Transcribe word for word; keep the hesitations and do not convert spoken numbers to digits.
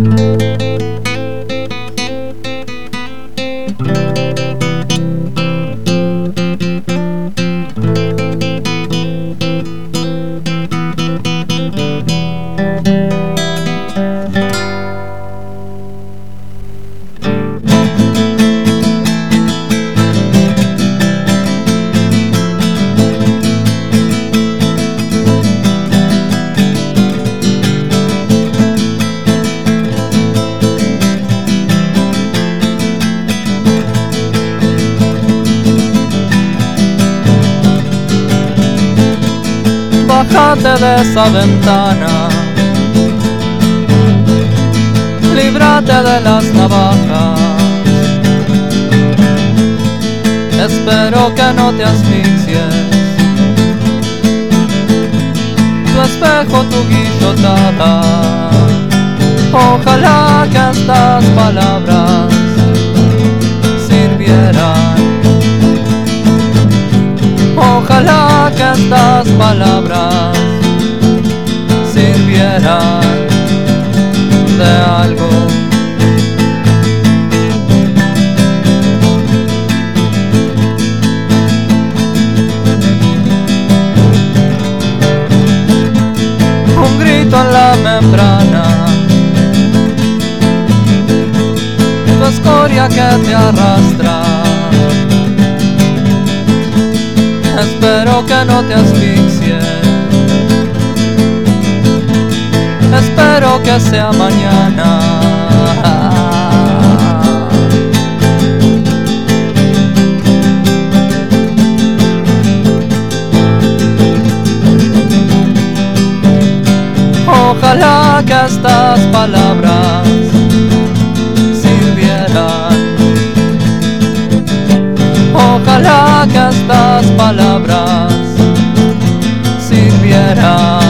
Bájate de esa ventana, líbrate de las navajas. Espero que no te asfixies. Tu espejo, tu guillotada. Ojalá que estas palabras sirvieran. Ojalá que estas palabras sirvieran de algo. Un grito en la membrana, tu escoria que te arrastra. Espero que no te asfixies. Espero que sea mañana. Ojalá que estas palabras sirvieran. Ojalá que estas palabras sirvieran.